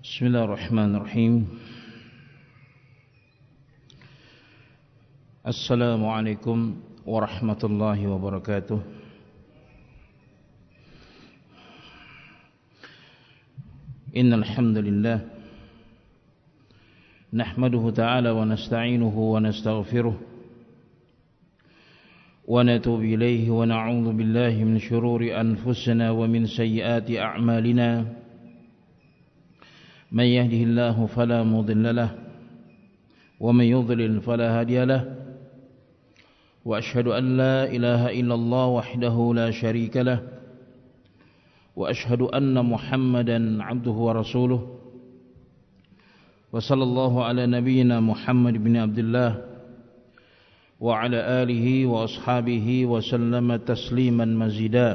Bismillahirrahmanirrahim. Assalamualaikum warahmatullahi wabarakatuh. Innal hamdalillah nahmaduhu ta'ala wa nasta'inuhu wa nastaghfiruh wa natubu ilayhi wa na'udzu billahi min shururi anfusina wa min sayyiati a'malina. من يهده الله فلا مضل له ومن يضلل فلا هادي له وأشهد أن لا إله إلا الله وحده لا شريك له وأشهد أن محمدا عبده ورسوله وصلى الله على نبينا محمد بن عبد الله وعلى آله وأصحابه وسلم تسليما مزيدا.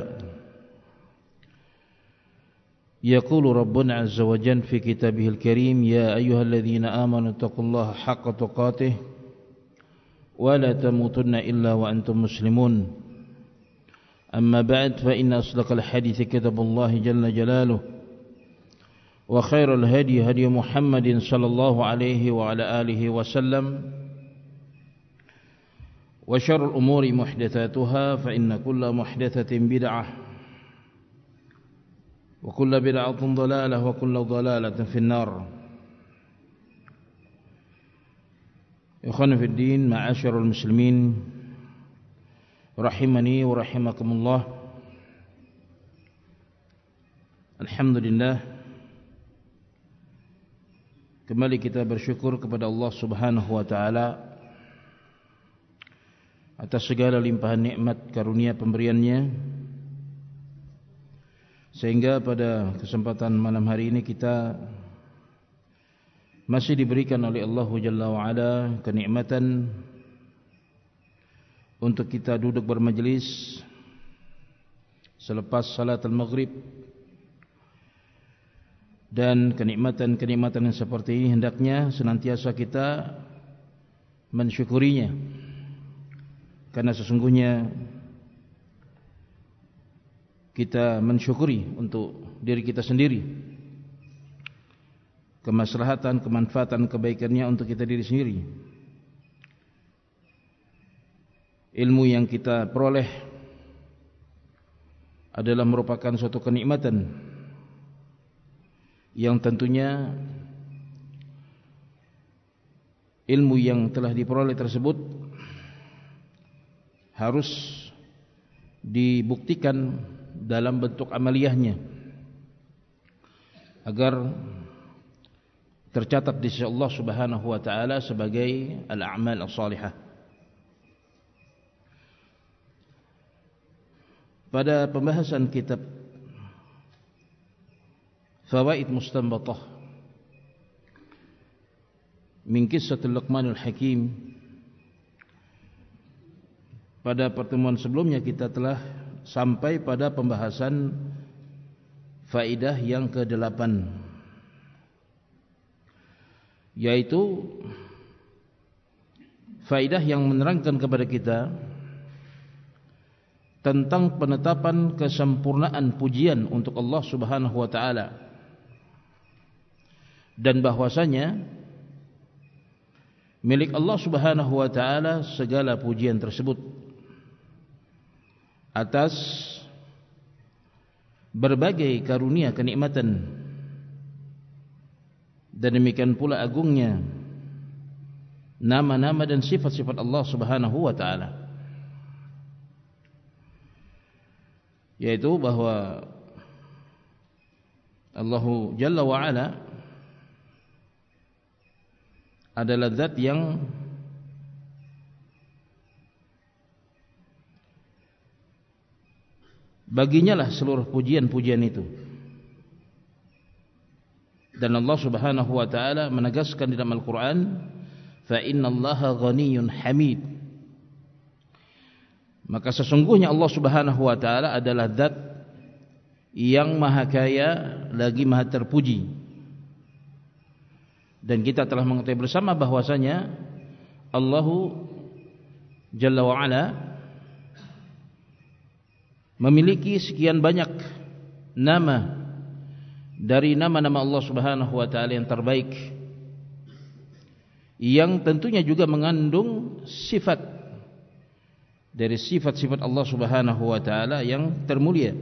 يقول ربنا عز وجل في كتابه الكريم: يا أيها الذين آمنوا اتقوا الله حق تقاته ولا تموتن إلا وأنتم مسلمون. أما بعد فإن أصدق الحديث كتاب الله جل جلاله وخير الهدي هدي محمد صلى الله عليه وعلى آله وسلم وشر الأمور محدثاتها فإن كل محدثة بدعة وكل بدعة ضلالة وكل ضلالة في النار. إخواني في الدين معاشر المسلمين rahimani wa rahimakumullah. Alhamdulillah, kembali kita bersyukur kepada Allah Subhanahu wa taala atas segala limpahan nikmat karunia pemberiannya, sehingga pada kesempatan malam hari ini kita masih diberikan oleh Allah Jalla wa'ala kenikmatan untuk kita duduk bermajlis selepas salat al-maghrib, dan kenikmatan-kenikmatan yang seperti ini hendaknya senantiasa kita mensyukurinya, karena sesungguhnya kita mensyukuri untuk diri kita sendiri, kemaslahatan, kemanfaatan, kebaikannya untuk kita diri sendiri. Ilmu yang kita peroleh adalah merupakan suatu kenikmatan yang tentunya ilmu yang telah diperoleh tersebut harus dibuktikan dalam bentuk amaliyahnya agar tercatat di sisi Allah Subhanahu wa taala sebagai al-a'mal as-salihah. Pada pembahasan kitab Fawaid Mustanbatah min Qissatul Luqmanul Hakim, pada pertemuan sebelumnya kita telah sampai pada pembahasan faidah yang ke-8, yaitu faidah yang menerangkan kepada kita tentang penetapan kesempurnaan pujian untuk Allah Subhanahu wa taala, dan bahwasanya milik Allah Subhanahu wa taala segala pujian tersebut atas berbagai karunia kenikmatan, dan demikian pula agungnya nama-nama dan sifat-sifat Allah Subhanahu wa taala, yaitu bahwa Allah Jalla wa Ala adalah zat yang baginya lah seluruh pujian-pujian itu. Dan Allah Subhanahu wa taala menegaskan di dalam Al-Qur'an, fa innallaha ghaniyyun hamid. Maka sesungguhnya Allah Subhanahu wa taala adalah zat yang maha kaya lagi maha terpuji. Dan kita telah mengetahui bersama bahwasanya Allah Jalla wa Ala memiliki sekian banyak nama dari nama-nama Allah Subhanahu wa taala yang terbaik, yang tentunya juga mengandung sifat dari sifat-sifat Allah Subhanahu wa taala yang termulia.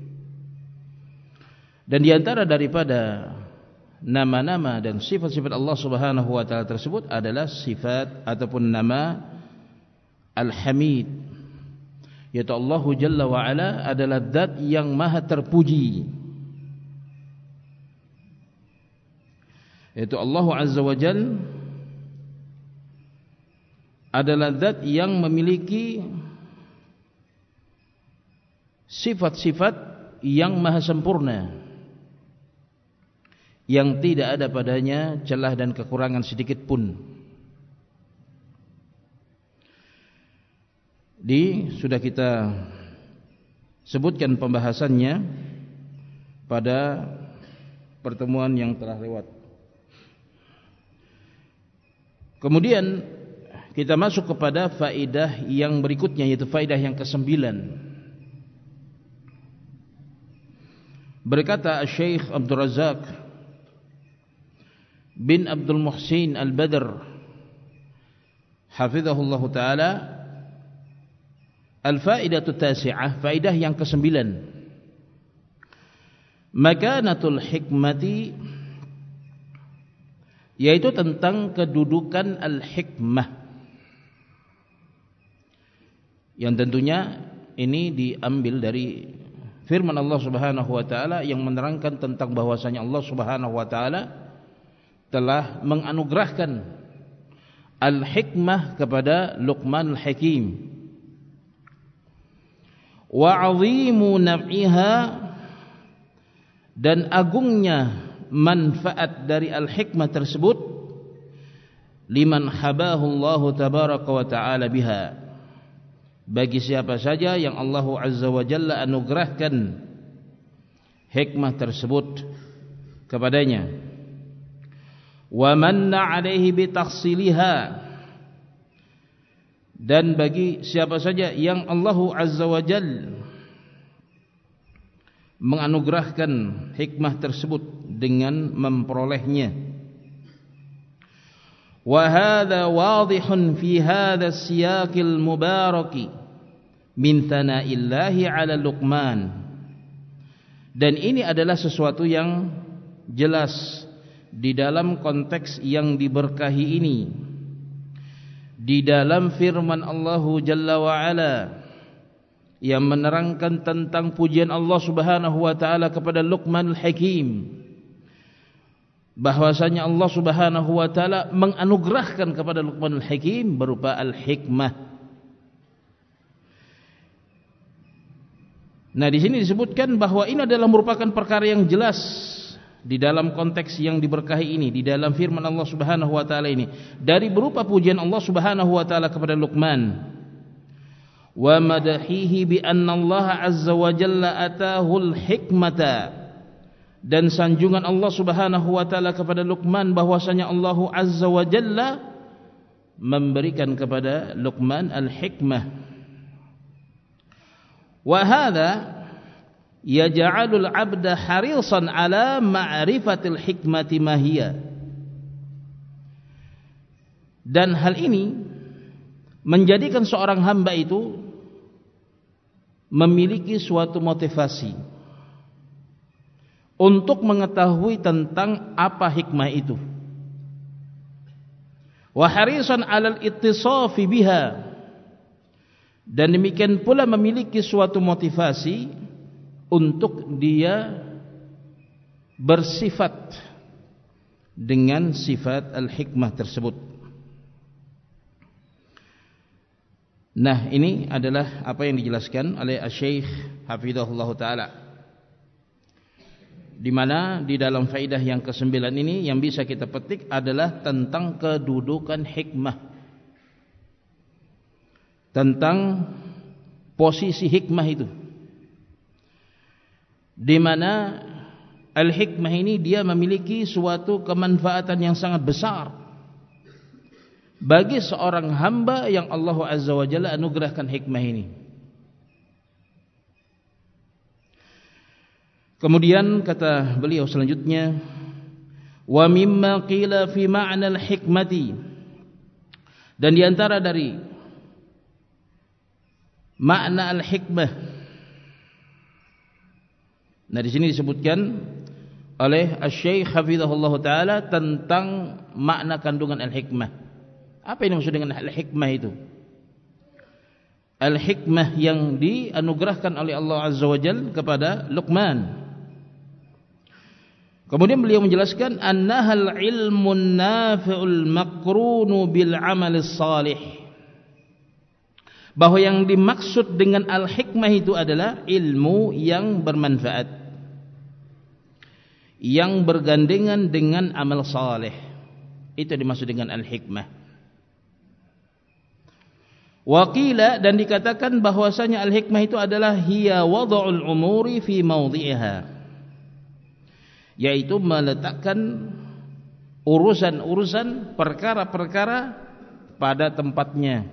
Dan di antara daripada nama-nama dan sifat-sifat Allah Subhanahu wa taala tersebut adalah sifat ataupun nama Al-Hamid, yaitu Allah Jalla wa Ala adalah zat yang maha terpuji, yaitu Allah Azza wa Jalla adalah zat yang memiliki sifat-sifat yang maha sempurna, yang tidak ada padanya celah dan kekurangan sedikit pun. Sudah kita sebutkan pembahasannya pada pertemuan yang telah lewat. Kemudian kita masuk kepada faedah yang berikutnya, yaitu faedah yang ke-9. Berkata Syekh Abdul Razak bin Abdul Muhsin Al-Badr hafizahullah ta'ala, al-faidatu tasi'ah, faedah yang ke-9, makanatul hikmati, yaitu tentang kedudukan al-hikmah, yang tentunya ini diambil dari firman Allah Subhanahu wa taala yang menerangkan tentang bahwasanya Allah Subhanahu wa taala telah menganugerahkan al-hikmah kepada Luqman al-Hakim, wa 'azimu naf'iha, dan agungnya manfaat dari al-hikmah tersebut, liman habahu Allah tabaraka wa ta'ala biha, bagi siapa saja yang Allah Azza wa Jalla anugerahkan hikmah tersebut kepadanya, wa manna 'alaihi bi tahsiliha, dan bagi siapa saja yang Allah Azza wa Jalla menganugerahkan hikmah tersebut dengan memperolehnya. Wa hadza wadihun fi hadza siyaqil mubaraki min thana'illahi 'ala Luqman, dan ini adalah sesuatu yang jelas di dalam konteks yang diberkahi ini, di dalam firman Allah Jalla wa Ala yang menerangkan tentang pujian Allah Subhanahu wa taala kepada Luqman al-Hakim, bahwasanya Allah Subhanahu wa taala menganugerahkan kepada Luqman al-Hakim berupa al-hikmah. Nah, di sini disebutkan bahwa ini adalah merupakan perkara yang jelas di dalam konteks yang diberkahi ini, di dalam firman Allah Subhanahu wa taala ini, dari berupa pujian Allah Subhanahu wa taala kepada Luqman, wa madahihi bi anna Allah Azza wa Jalla atahul hikmata, dan sanjungan Allah Subhanahu wa taala kepada Luqman bahwasanya Allah Azza wa Jalla memberikan kepada Luqman al-hikmah. Wa hadza yaj'alul 'abda harisan ala ma'rifatil hikmati ma hiya, dan hal ini menjadikan seorang hamba itu memiliki suatu motivasi untuk mengetahui tentang apa hikmah itu. Wa harisan 'alal ittisafi biha, dan demikian pula memiliki suatu motivasi untuk dia bersifat dengan sifat al-hikmah tersebut. Nah, ini adalah apa yang dijelaskan oleh Syekh hafizahullah taala, di mana di dalam faedah yang ke-9 ini yang bisa kita petik adalah tentang kedudukan hikmah, tentang posisi hikmah itu, di mana al-hikmah ini dia memiliki suatu kemanfaatan yang sangat besar bagi seorang hamba yang Allah Azza wa Jalla anugerahkan hikmah ini. Kemudian kata beliau selanjutnya, wa mimma qila fi ma'na al-hikmati, dan di antara dari makna al-hikmah. Nah, di sini disebutkan oleh Asy-Syaikh hafizahullah taala tentang makna kandungan al-hikmah. Apa yang dimaksud dengan al-hikmah itu? Al-hikmah yang dianugerahkan oleh Allah Azza wa Jalla kepada Luqman. Kemudian beliau menjelaskan annahal ilmun nafi'ul maqrunu bil amalis salih, bahwa yang dimaksud dengan al-hikmah itu adalah ilmu yang bermanfaat, yang bergandengan dengan amal saleh. Itu dimaksud dengan al-hikmah. Waqila, dan dikatakan bahwasanya al-hikmah itu adalah hiya wad'ul umuri fi mawdhi'iha, yaitu meletakkan urusan-urusan, perkara-perkara pada tempatnya.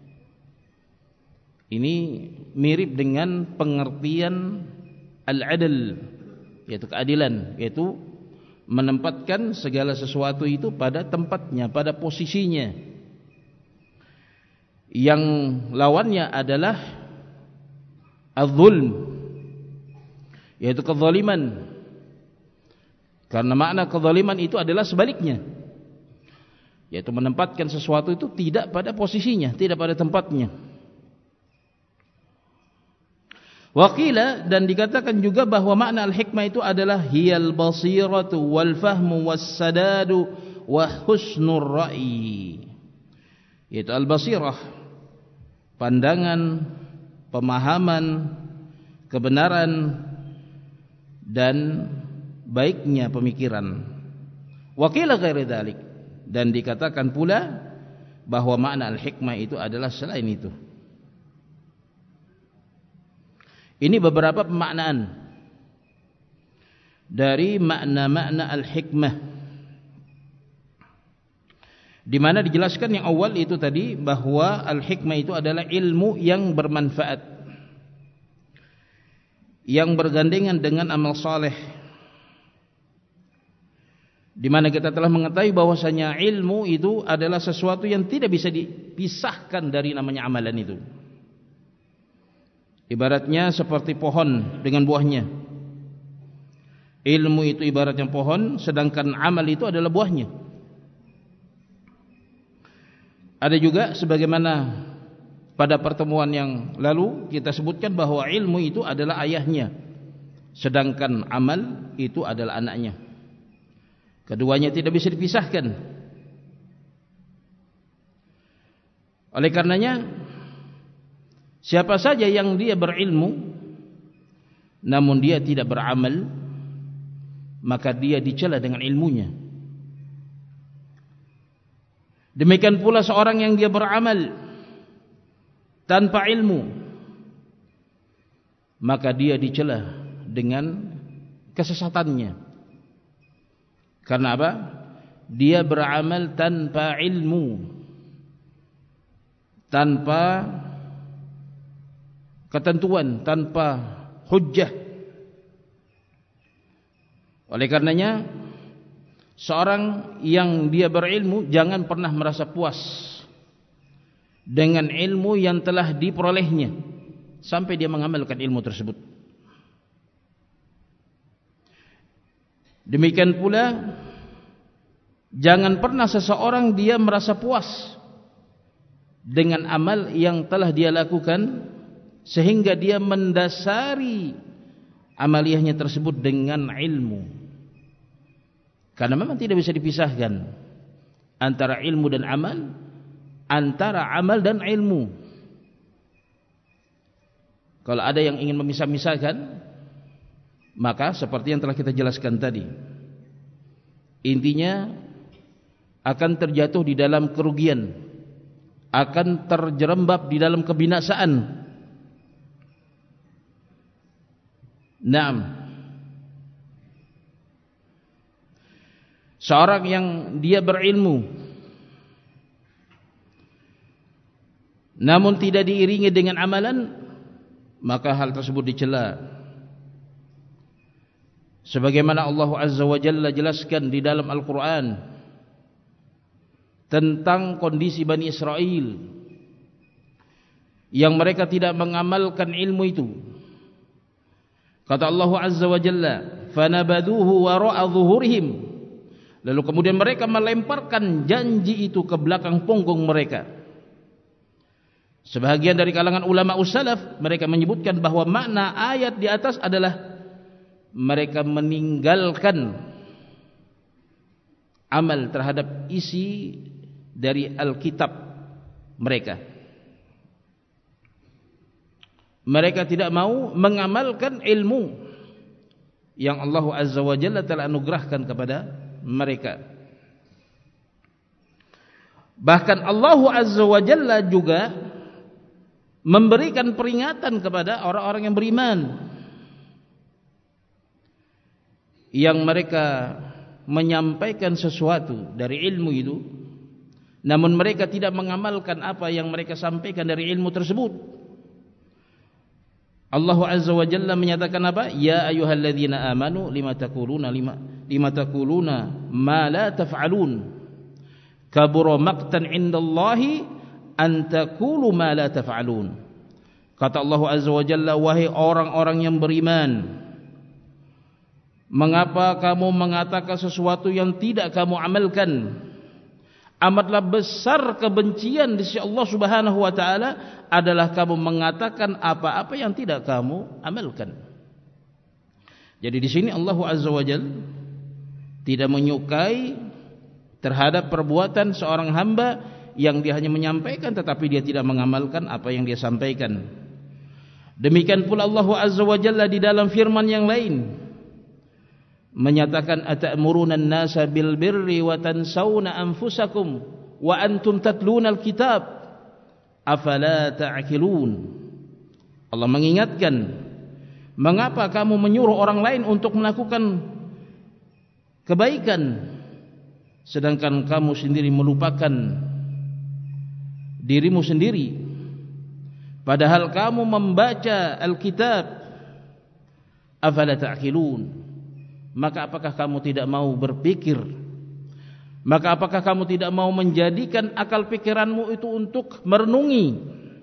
Ini mirip dengan pengertian al-adl, yaitu keadilan, yaitu menempatkan segala sesuatu itu pada tempatnya, pada posisinya. Yang lawannya adalah az-zulm, yaitu kezaliman. Karena makna kezaliman itu adalah sebaliknya, yaitu menempatkan sesuatu itu tidak pada posisinya, tidak pada tempatnya. Waqila, dan dikatakan juga bahwa makna al-hikmah itu adalah hiyal basiratu wal fahmu was sadadu wa husnur ra'i, yaitu al-basirah, pandangan, pemahaman, kebenaran, dan baiknya pemikiran. Waqila ghairi dzalik, dan dikatakan pula bahwa makna al-hikmah itu adalah selain itu. Ini beberapa pemaknaan dari makna-makna al-hikmah, di mana dijelaskan yang awal itu tadi bahwa al-hikmah itu adalah ilmu yang bermanfaat, yang bergandengan dengan amal saleh, di mana kita telah mengetahui bahwasanya ilmu itu adalah sesuatu yang tidak bisa dipisahkan dari namanya amalan itu. Ibaratnya seperti pohon dengan buahnya. Ilmu itu ibaratnya pohon, sedangkan amal itu adalah buahnya. Ada juga sebagaimana pada pertemuan yang lalu kita sebutkan bahwa ilmu itu adalah ayahnya, sedangkan amal itu adalah anaknya. Keduanya tidak bisa dipisahkan. Oleh karenanya, siapa saja yang dia berilmu namun dia tidak beramal, maka dia dicela dengan ilmunya. Demikian pula seorang yang dia beramal tanpa ilmu, maka dia dicela dengan kesesatannya. Karena apa? Dia beramal tanpa ilmu, tanpa ketentuan, tanpa hujjah. Oleh karenanya, seorang yang dia berilmu jangan pernah merasa puas dengan ilmu yang telah diperolehnya sampai dia mengamalkan ilmu tersebut. Demikian pula jangan pernah seseorang dia merasa puas dengan amal yang telah dia lakukan sehingga dia mendasari amaliyahnya tersebut dengan ilmu. Karena memang tidak bisa dipisahkan antara ilmu dan amal, antara amal dan ilmu. Kalau ada yang ingin memisah-misahkan, maka seperti yang telah kita jelaskan tadi, intinya akan terjatuh di dalam kerugian, akan terjerembab di dalam kebinasaan. Naam. Seorang yang dia berilmu namun tidak diiringi dengan amalan, maka hal tersebut dicela. Sebagaimana Allah Azza wa Jalla jelaskan di dalam Al-Quran tentang kondisi Bani Israel yang mereka tidak mengamalkan ilmu itu. Kata Allah Azza wa Jalla, "Fanabaduhu wara'a dhuhurihim." Lalu kemudian mereka melemparkan janji itu ke belakang punggung mereka. Sebahagian dari kalangan ulama ussalaf mereka menyebutkan bahwa makna ayat di atas adalah mereka meninggalkan amal terhadap isi dari Alkitab mereka. Mereka tidak mau mengamalkan ilmu yang Allah Azza wa Jalla telah anugerahkan kepada mereka. Bahkan Allah Azza wa Jalla juga memberikan peringatan kepada orang-orang yang beriman yang mereka menyampaikan sesuatu dari ilmu itu, namun mereka tidak mengamalkan apa yang mereka sampaikan dari ilmu tersebut. Allah Azza wa Jalla menyatakan apa? Ya ayyuhalladzina amanu lima taquluna ma la taf'alun kabura maqtan 'indallahi an taqulu ma la taf'alun. Kata Allah Azza wa Jalla, wahai orang-orang yang beriman, mengapa kamu mengatakan sesuatu yang tidak kamu amalkan? Amatlah besar kebencian di sisi Allah Subhanahu wa taala adalah kamu mengatakan apa-apa yang tidak kamu amalkan. Jadi di sini Allah Azza wa Jalla tidak menyukai terhadap perbuatan seorang hamba yang dia hanya menyampaikan tetapi dia tidak mengamalkan apa yang dia sampaikan. Demikian pula Allah Azza wa Jalla di dalam firman yang lain menyatakan, ata'muruna an-nasa bil birri wa tansawna anfusakum wa antum tatluna al-kitab afala ta'qilun. Allah mengingatkan, mengapa kamu menyuruh orang lain untuk melakukan kebaikan sedangkan kamu sendiri melupakan dirimu sendiri, padahal kamu membaca Alkitab. Afala ta'qilun. Maka apakah kamu tidak mau berpikir? Maka apakah kamu tidak mau menjadikan akal pikiranmu itu untuk merenungi?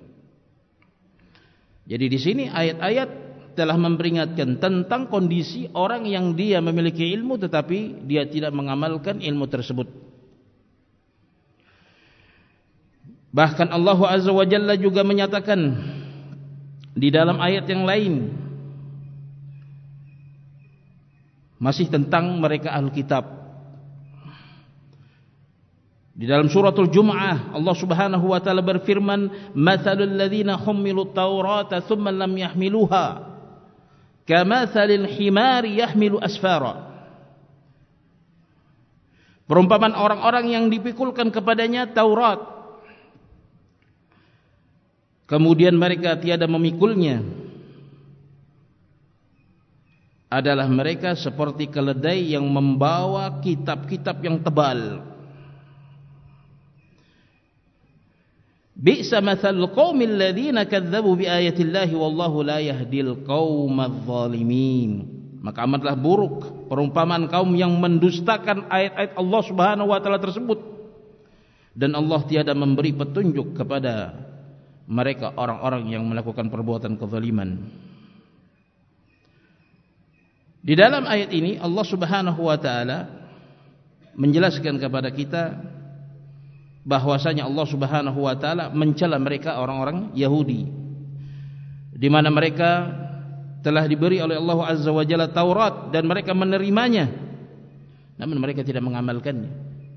Jadi di sini ayat-ayat telah memperingatkan tentang kondisi orang yang dia memiliki ilmu tetapi dia tidak mengamalkan ilmu tersebut. Bahkan Allah Azza wa Jalla juga menyatakan di dalam ayat yang lain masih tentang mereka ahli kitab. Di dalam suratul Jumu'ah Allah Subhanahu wa taala berfirman, "Matsalul ladzina hummilut taurata tsumma lam yahmiluha kamatsalil himari yahmilu asfara." Perumpamaan orang-orang yang dipikulkan kepadanya Taurat kemudian mereka tiada memikulnya adalah mereka seperti keledai yang membawa kitab-kitab yang tebal. Bi'sa matsalul qaumil ladzina kadzdzabu biayatillahi wallahu la yahdil qaumadz zalimin. Maka amatlah buruk perumpamaan kaum yang mendustakan ayat-ayat Allah Subhanahu wa taala tersebut, dan Allah tiada memberi petunjuk kepada mereka orang-orang yang melakukan perbuatan kezaliman. Di dalam ayat ini Allah Subhanahu wa taala menjelaskan kepada kita bahwasanya Allah Subhanahu wa taala mencela mereka orang-orang Yahudi di mana mereka telah diberi oleh Allah Azza wa Jalla Taurat dan mereka menerimanya namun mereka tidak mengamalkannya.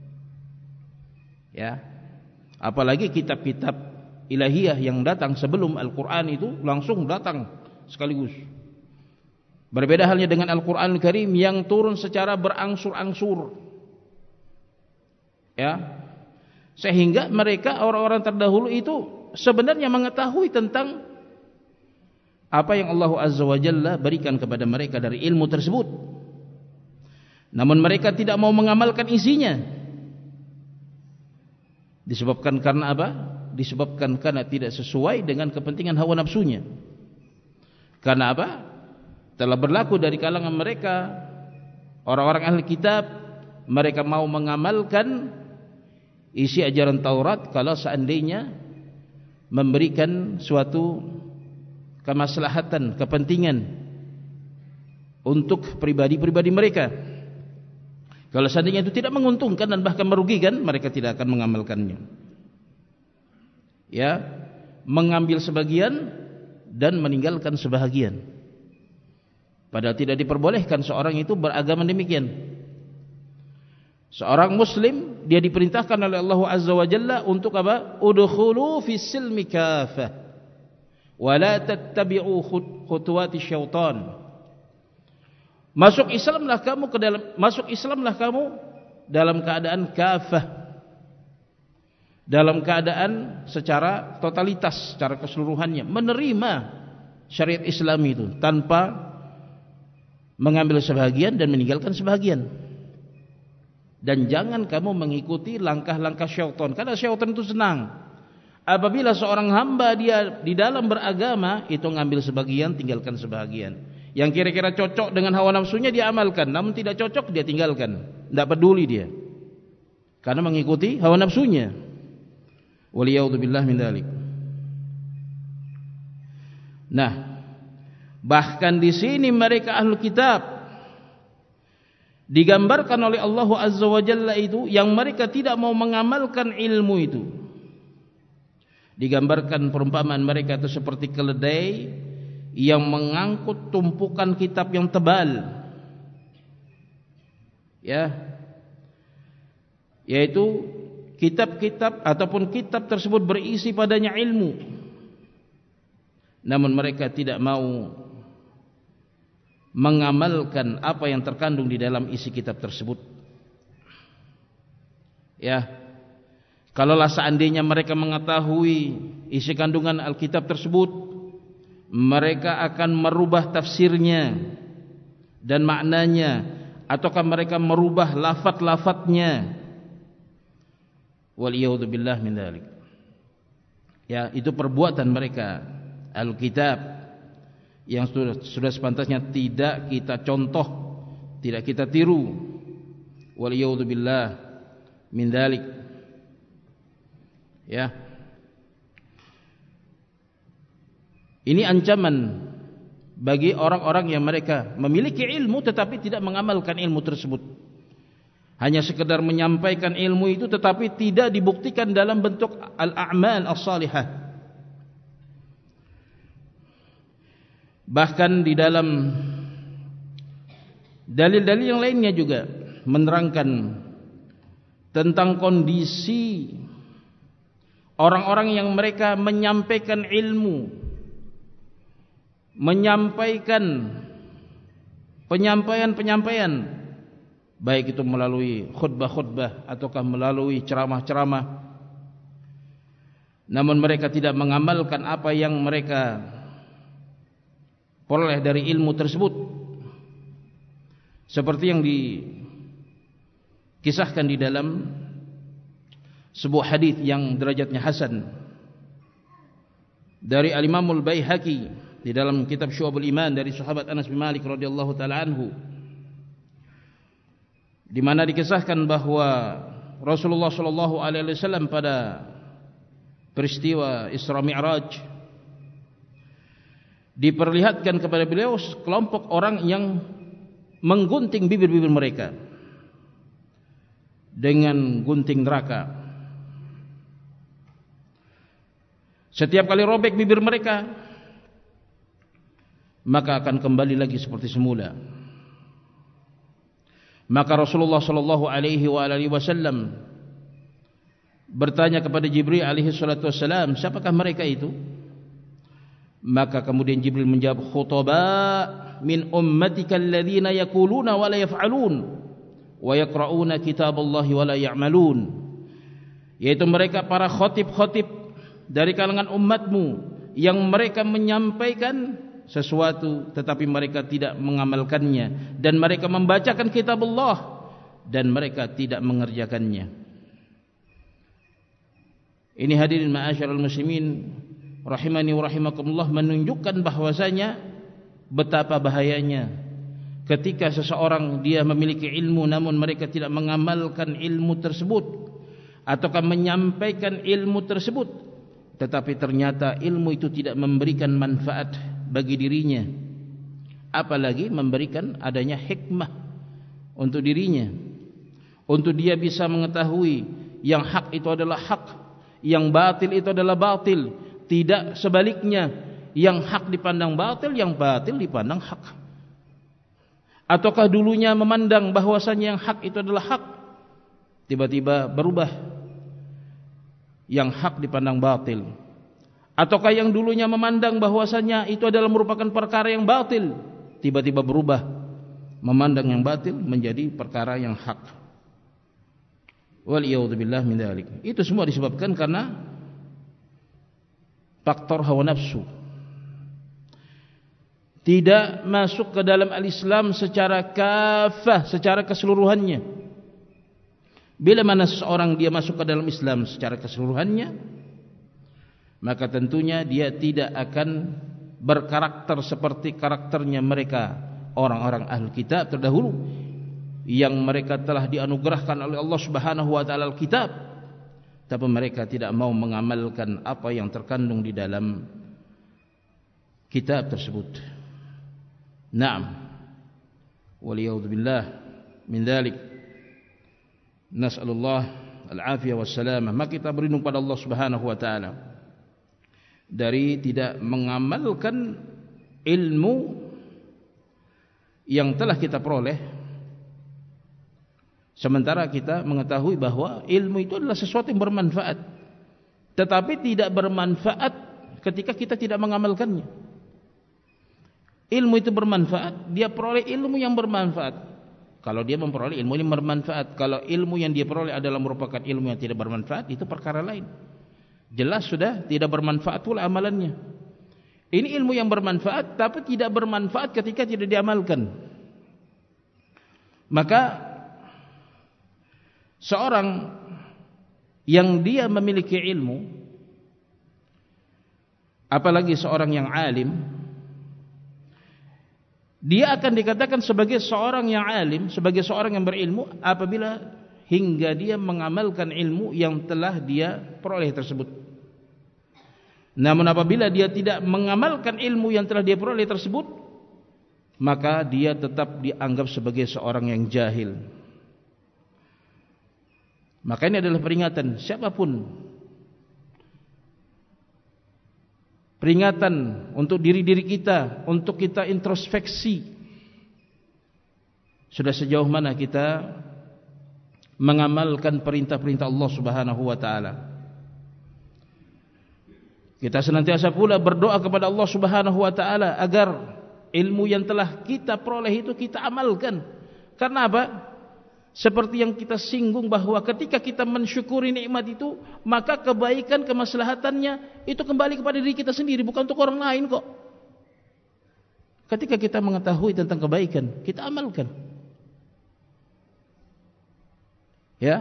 Ya. Apalagi kitab-kitab ilahiyah yang datang sebelum Al-Qur'an itu langsung datang sekaligus. Berbeda halnya dengan Al-Quran Al-Karim yang turun secara berangsur-angsur. Ya. Sehingga mereka orang-orang terdahulu itu sebenarnya mengetahui tentang apa yang Allah Azza wa Jalla berikan kepada mereka dari ilmu tersebut. Namun mereka tidak mau mengamalkan isinya. Disebabkan karena apa? Disebabkan karena tidak sesuai dengan kepentingan hawa nafsunya. Karena apa? Telah berlaku dari kalangan mereka Orang-orang ahli kitab mereka mau mengamalkan isi ajaran Taurat kalau seandainya memberikan suatu kemaslahatan, kepentingan untuk pribadi-pribadi mereka. Kalau seandainya itu tidak menguntungkan dan bahkan merugikan, mereka tidak akan mengamalkannya. Ya, mengambil sebagian dan meninggalkan sebahagian. Padahal tidak diperbolehkan seorang itu beragama demikian. Seorang muslim dia diperintahkan oleh Allah Azza wa Jalla untuk apa? Udkhulu fis silmi kafah wa la tattabi'u khutuwati syaitan. Masuk Islamlah kamu dalam keadaan kafah. Dalam keadaan secara totalitas, secara keseluruhannya menerima syariat Islam itu tanpa mengambil sebahagian dan meninggalkan sebahagian. Dan jangan kamu mengikuti langkah-langkah syaitan, karena syaitan itu senang apabila seorang hamba dia di dalam beragama itu ngambil sebagian, tinggalkan sebahagian. Yang kira-kira cocok dengan hawa nafsunya dia amalkan, namun tidak cocok dia tinggalkan, tidak peduli dia, karena mengikuti hawa nafsunya. Waliyadzubillah min dzalik. Nah, bahkan di sini mereka ahlul kitab digambarkan oleh Allah Azza wa Jalla itu yang mereka tidak mau mengamalkan ilmu itu. Digambarkan perumpamaan mereka itu seperti keledai yang mengangkut tumpukan kitab yang tebal. Ya. Yaitu kitab-kitab ataupun kitab tersebut berisi padanya ilmu, namun mereka tidak mau mengamalkan apa yang terkandung di dalam isi kitab tersebut. Ya, kalaulah seandainya mereka mengetahui isi kandungan Alkitab tersebut, mereka akan merubah tafsirnya dan maknanya, ataukah mereka merubah lafaz-lafaznya. Waliyadzubillah min dzalik. Ya, itu perbuatan mereka Alkitab yang sudah sepantasnya tidak kita contoh, tidak kita tiru. Waliyadzubillah min dzalik. Ya. Ini ancaman bagi orang-orang yang mereka memiliki ilmu tetapi tidak mengamalkan ilmu tersebut. Hanya sekedar menyampaikan ilmu itu tetapi tidak dibuktikan dalam bentuk al-a'mal as-salihah. Bahkan di dalam dalil-dalil yang lainnya juga menerangkan tentang kondisi orang-orang yang mereka menyampaikan ilmu, menyampaikan penyampaian baik itu melalui khutbah-khutbah ataukah melalui ceramah-ceramah, namun mereka tidak mengamalkan apa yang mereka peroleh dari ilmu tersebut, seperti yang dikisahkan di dalam sebuah hadis yang derajatnya hasan dari Al-Imam Al-Baihaqi di dalam kitab Syu'abul Iman dari sahabat Anas bin Malik radhiyallahu taala anhu, di mana dikisahkan bahwa Rasulullah sallallahu alaihi wasallam pada peristiwa Isra Mi'raj diperlihatkan kepada beliau sekelompok orang yang menggunting bibir-bibir mereka dengan gunting neraka. Setiap kali robek bibir mereka, maka akan kembali lagi seperti semula. Maka Rasulullah sallallahu alaihi wasallam bertanya kepada Jibril alaihi salatu wasallam, siapakah mereka itu? Maka kemudian Jibril menjawab, khutaba min ummatika alladhina yaquluna wa la yaf'alun wa yaqra'una kitaballahi wa la ya'malun. Yaitu mereka para khatib-khatib dari kalangan umatmu yang mereka menyampaikan sesuatu tetapi mereka tidak mengamalkannya, dan mereka membacakan kitab Allah dan mereka tidak mengerjakannya. Ini hadirin ma'asyiral muslimin rahimani wa rahimakumullah, menunjukkan bahwasanya betapa bahayanya ketika seseorang dia memiliki ilmu namun mereka tidak mengamalkan ilmu tersebut ataukah menyampaikan ilmu tersebut, tetapi ternyata ilmu itu tidak memberikan manfaat bagi dirinya, apalagi memberikan adanya hikmah untuk dirinya, untuk dia bisa mengetahui yang hak itu adalah hak, yang batil itu adalah batil, tidak sebaliknya, yang hak dipandang batil, yang batil dipandang hak. Ataukah dulunya memandang bahwasanya yang hak itu adalah hak, tiba-tiba berubah, yang hak dipandang batil. Ataukah yang dulunya memandang bahwasanya itu adalah merupakan perkara yang batil, tiba-tiba berubah, memandang yang batil menjadi perkara yang hak. Waliyadzubillah min dzalik. Itu semua disebabkan karena faktor hawa nafsu. Tidak masuk ke dalam al-Islam secara kafah, secara keseluruhannya. Bila mana seseorang dia masuk ke dalam Islam secara keseluruhannya, maka tentunya dia tidak akan berkarakter seperti karakternya mereka orang-orang ahli kitab terdahulu, yang mereka telah dianugerahkan oleh Allah Subhanahu wa taala Alkitab, tapi mereka tidak mau mengamalkan apa yang terkandung di dalam kitab tersebut. Naam. Waliyadzubillah min dzalik. Nas'alullah al-afiyah wassalamah. Maka kita berlindung pada Allah Subhanahu wa taala dari tidak mengamalkan ilmu yang telah kita peroleh, sementara kita mengetahui bahwa ilmu itu adalah sesuatu yang bermanfaat, tetapi tidak bermanfaat ketika kita tidak mengamalkannya. Ilmu itu bermanfaat, dia peroleh ilmu yang bermanfaat kalau dia memperoleh ilmu yang bermanfaat. Kalau ilmu yang dia peroleh adalah merupakan ilmu yang tidak bermanfaat, itu perkara lain. Jelas sudah tidak bermanfaat pula amalannya. Ini ilmu yang bermanfaat tapi tidak bermanfaat ketika tidak diamalkan. Maka seorang yang dia memiliki ilmu, apalagi seorang yang alim, dia akan dikatakan sebagai seorang yang alim, sebagai seorang yang berilmu apabila hingga dia mengamalkan ilmu yang telah dia peroleh tersebut. Namun apabila dia tidak mengamalkan ilmu yang telah dia peroleh tersebut, maka dia tetap dianggap sebagai seorang yang jahil. Maka ini adalah peringatan siapapun, peringatan untuk diri-diri kita, untuk kita introspeksi. Sudah sejauh mana kita mengamalkan perintah-perintah Allah Subhanahu wa taala. Kita senantiasa pula berdoa kepada Allah Subhanahu wa taala agar ilmu yang telah kita peroleh itu kita amalkan. Karena apa? Seperti yang kita singgung bahwa ketika kita mensyukuri nikmat itu, maka kebaikan, kemaslahatannya itu kembali kepada diri kita sendiri, bukan untuk orang lain kok. Ketika kita mengetahui tentang kebaikan, kita amalkan. Ya.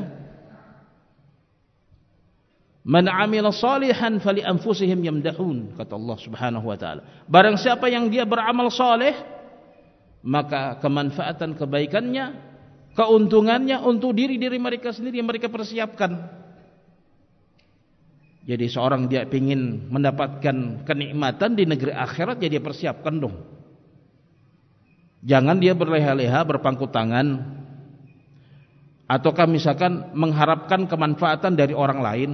Man 'amila shalihan fali anfusihim yamdahun, kata Allah Subhanahu wa taala. Barang siapa yang dia beramal saleh, maka kemanfaatan kebaikannya, keuntungannya untuk diri-diri mereka sendiri yang mereka persiapkan. Jadi seorang dia ingin mendapatkan kenikmatan di negeri akhirat, jadi dia persiapkan dong. Jangan dia berleha-leha, berpangku tangan, ataukah misalkan mengharapkan kemanfaatan dari orang lain,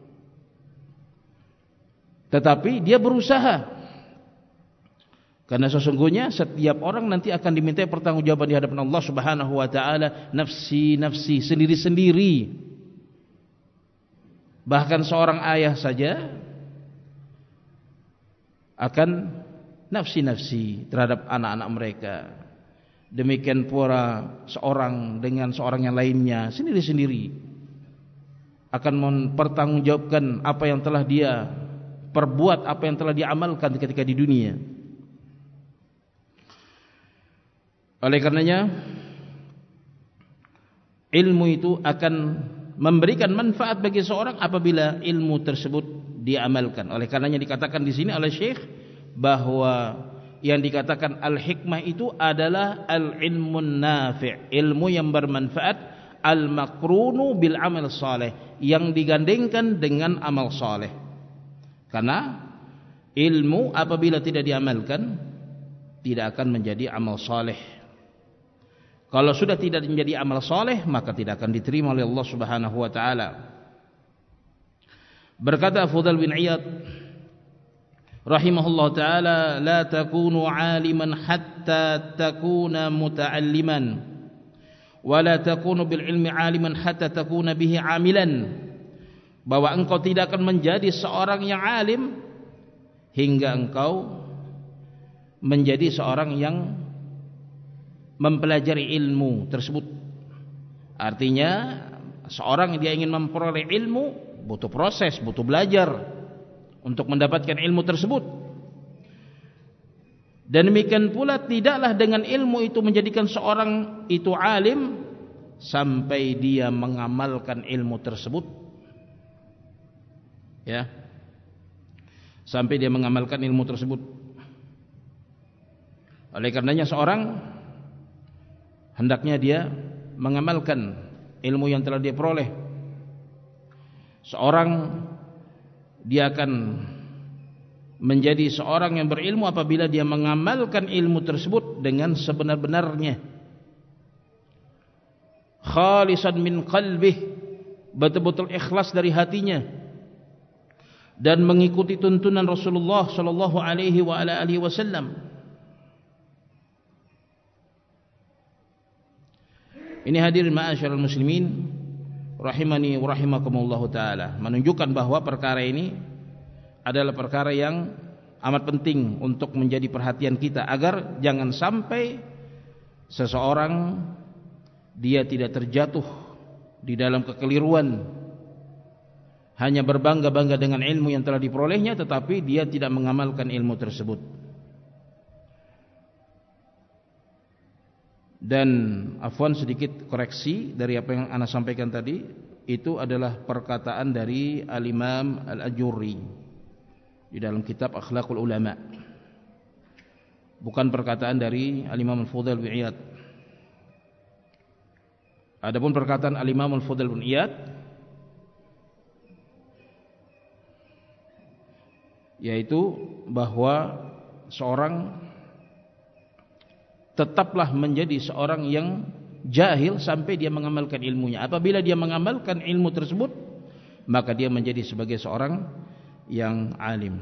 tetapi dia berusaha. Karena sesungguhnya setiap orang nanti akan diminta pertanggungjawaban di hadapan Allah Subhanahu wa taala, nafsi nafsi, sendiri-sendiri. Bahkan seorang ayah saja akan nafsi-nafsi terhadap anak-anak mereka. Demikian pula seorang dengan seorang yang lainnya, sendiri-sendiri akan mempertanggungjawabkan apa yang telah dia perbuat, apa yang telah diamalkan ketika di dunia. Oleh karenanya ilmu itu akan memberikan manfaat bagi seorang apabila ilmu tersebut diamalkan. Oleh karenanya dikatakan di sini oleh Syekh bahwa yang dikatakan al-hikmah itu adalah al-ilmun nafi', ilmu yang bermanfaat, al-makrunu bil amal saleh, yang digandengkan dengan amal saleh. Karena ilmu apabila tidak diamalkan tidak akan menjadi amal saleh. Kalau sudah tidak menjadi amal saleh, maka tidak akan diterima oleh Allah Subhanahu wa taala. Berkata Fudail bin Iyad rahimahullah taala, la takunu aliman hatta takuna muta'alliman, wa la takunu bil ilmi aliman hatta takuna bihi amilan. Bahwa engkau tidak akan menjadi seorang yang alim hingga engkau menjadi seorang yang mempelajari ilmu tersebut. Artinya seorang yang dia ingin memperoleh ilmu butuh proses, butuh belajar untuk mendapatkan ilmu tersebut. Dan demikian pula tidaklah dengan ilmu itu menjadikan seorang itu alim sampai dia mengamalkan ilmu tersebut. Ya. Sampai dia mengamalkan ilmu tersebut. Oleh karenanya seorang hendaknya dia mengamalkan ilmu yang telah dia peroleh. Seorang dia akan menjadi seorang yang berilmu apabila dia mengamalkan ilmu tersebut dengan sebenar-benarnya, khalisan min qalbih, betul-betul ikhlas dari hatinya, dan mengikuti tuntunan Rasulullah sallallahu alaihi wasallam. Ini hadirin ma'asyiral muslimin rahimani wa rahimakumullah taala, menunjukkan bahwa perkara ini adalah perkara yang amat penting untuk menjadi perhatian kita, agar jangan sampai seseorang dia tidak terjatuh di dalam kekeliruan, hanya berbangga-bangga dengan ilmu yang telah diperolehnya tetapi dia tidak mengamalkan ilmu tersebut. Dan afwan, sedikit koreksi dari apa yang ana sampaikan tadi, itu adalah perkataan dari Al-Imam Al-Ajurri di dalam kitab Akhlaqul Ulama, bukan perkataan dari Al-Imam Al-Fudail bin Iyad. Adapun perkataan Al-Imam Al-Fudail bin Iyad, yaitu bahwa seorang tetaplah menjadi seorang yang jahil sampai dia mengamalkan ilmunya. Apabila dia mengamalkan ilmu tersebut, maka dia menjadi sebagai seorang yang alim.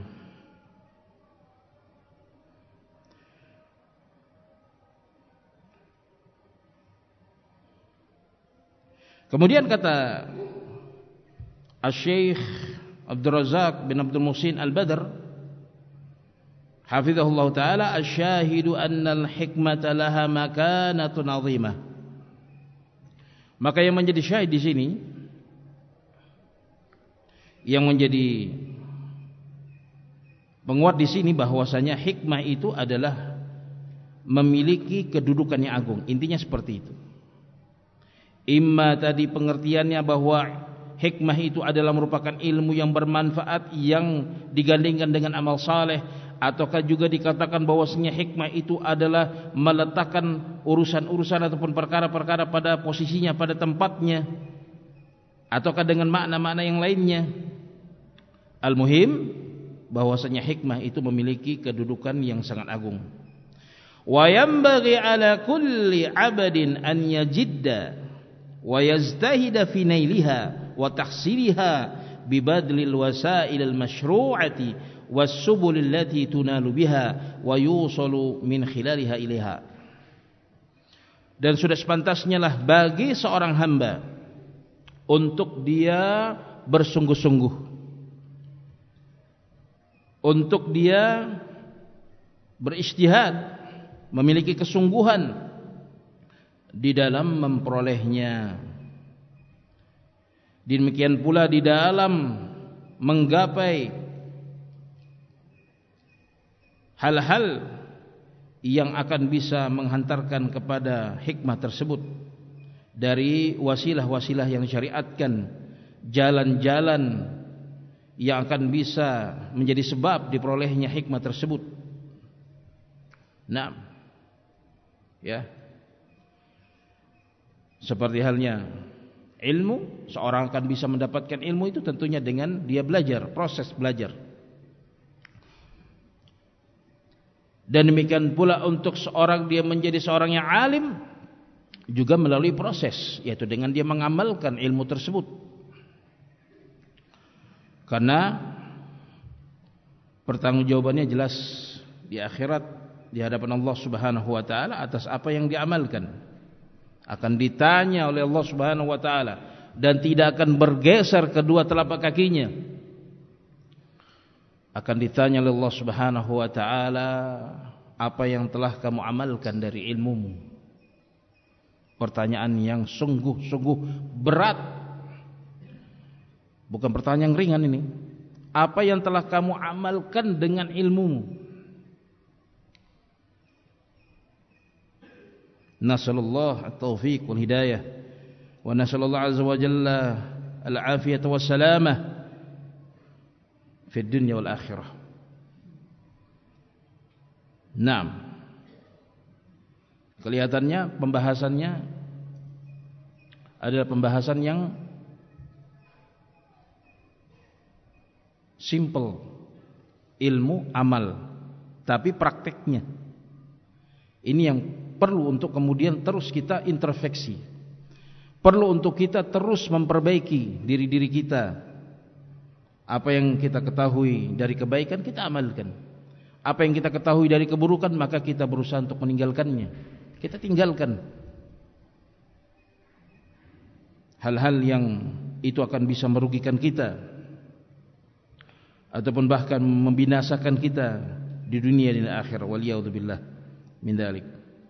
Kemudian kata Asy-Syaikh Abdul Razak bin Abdul Muhsin Al-Badr hafizahullah ta'ala, asyahidu annal hikmata laha makanatun azimah. Maka yang menjadi syahid di sini, yang menjadi penguat di sini, bahwasanya hikmah itu adalah memiliki kedudukan yang agung. Intinya seperti itu. Imma tadi pengertiannya bahwa hikmah itu adalah merupakan ilmu yang bermanfaat yang digandingkan dengan amal saleh, ataukah juga dikatakan bahwasanya hikmah itu adalah meletakkan urusan-urusan ataupun perkara-perkara pada posisinya, pada tempatnya, ataukah dengan makna-makna yang lainnya. Al-muhim bahwasanya hikmah itu memiliki kedudukan yang sangat agung. Wa yanbaghi ala kulli 'abdin an yajidda wa yaztahida fi nailiha wa tahsiliha bi badlil wasail al-mashru'ati was-subul allati tunalu biha wa yusalu min khilaliha ilaiha. Dan sudah sepantasnya lah bagi seorang hamba untuk dia bersungguh-sungguh, untuk dia berijtihad, memiliki kesungguhan di dalam memperolehnya. Demikian pula di dalam menggapai hal-hal yang akan bisa menghantarkan kepada hikmah tersebut, dari wasilah-wasilah yang disyariatkan, jalan-jalan yang akan bisa menjadi sebab diperolehnya hikmah tersebut. Nah, ya. Seperti halnya ilmu, seorang akan bisa mendapatkan ilmu itu tentunya dengan dia belajar, proses belajar. Dan demikian pula untuk seorang dia menjadi seorang yang alim juga melalui proses, yaitu dengan dia mengamalkan ilmu tersebut. Karena pertanggungjawabannya jelas di akhirat di hadapan Allah Subhanahu wa taala atas apa yang diamalkan. Akan ditanya oleh Allah Subhanahu wa taala dan tidak akan bergeser kedua telapak kakinya. Akan ditanya oleh Allah Subhanahu wa taala apa yang telah kamu amalkan dari ilmumu. Pertanyaan yang sungguh-sungguh berat. Bukan pertanyaan ringan ini. Apa yang telah kamu amalkan dengan ilmumu? Nasallallahu at-taufiq wal hidayah wa nasallallahu azza wa jalla al-afiyata was salamah fi dunya wal akhirah. Naam. Kelihatannya pembahasannya adalah pembahasan yang simple, ilmu amal, tapi prakteknya ini yang perlu untuk kemudian terus kita introspeksi. Perlu untuk kita terus memperbaiki diri-diri kita. Apa yang kita ketahui dari kebaikan kita amalkan. Apa yang kita ketahui dari keburukan maka kita berusaha untuk meninggalkannya. Kita tinggalkan hal-hal yang itu akan bisa merugikan kita ataupun bahkan membinasakan kita di dunia dan akhirat. Waliyadzubillah min dzalik.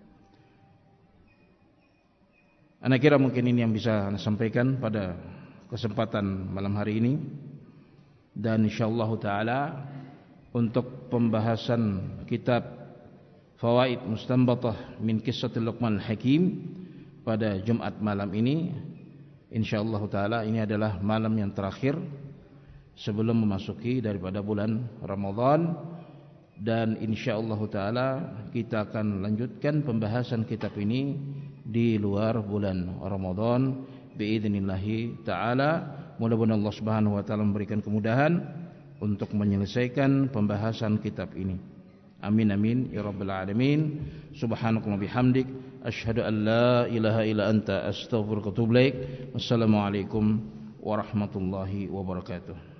Ana kira mungkin ini yang bisa Ana sampaikan pada kesempatan malam hari ini. Dan insyaallah taala untuk pembahasan kitab Fawaid Mustanbatah min Qissatil Luqman Hakim pada Jumat malam ini, insyaallah taala ini adalah malam yang terakhir sebelum memasuki daripada bulan Ramadan. Dan insyaallah taala kita akan lanjutkan pembahasan kitab ini di luar bulan Ramadan biidznillah taala. Mudah-mudahan Allah Subhanahu wa taala memberikan kemudahan untuk menyelesaikan pembahasan kitab ini. Amin amin ya rabbal alamin. Subhanakallahumma bihamdik asyhadu an la ilaha illa anta astaghfiruka wa atubu ilaik. Wassalamualaikum warahmatullahi wabarakatuh.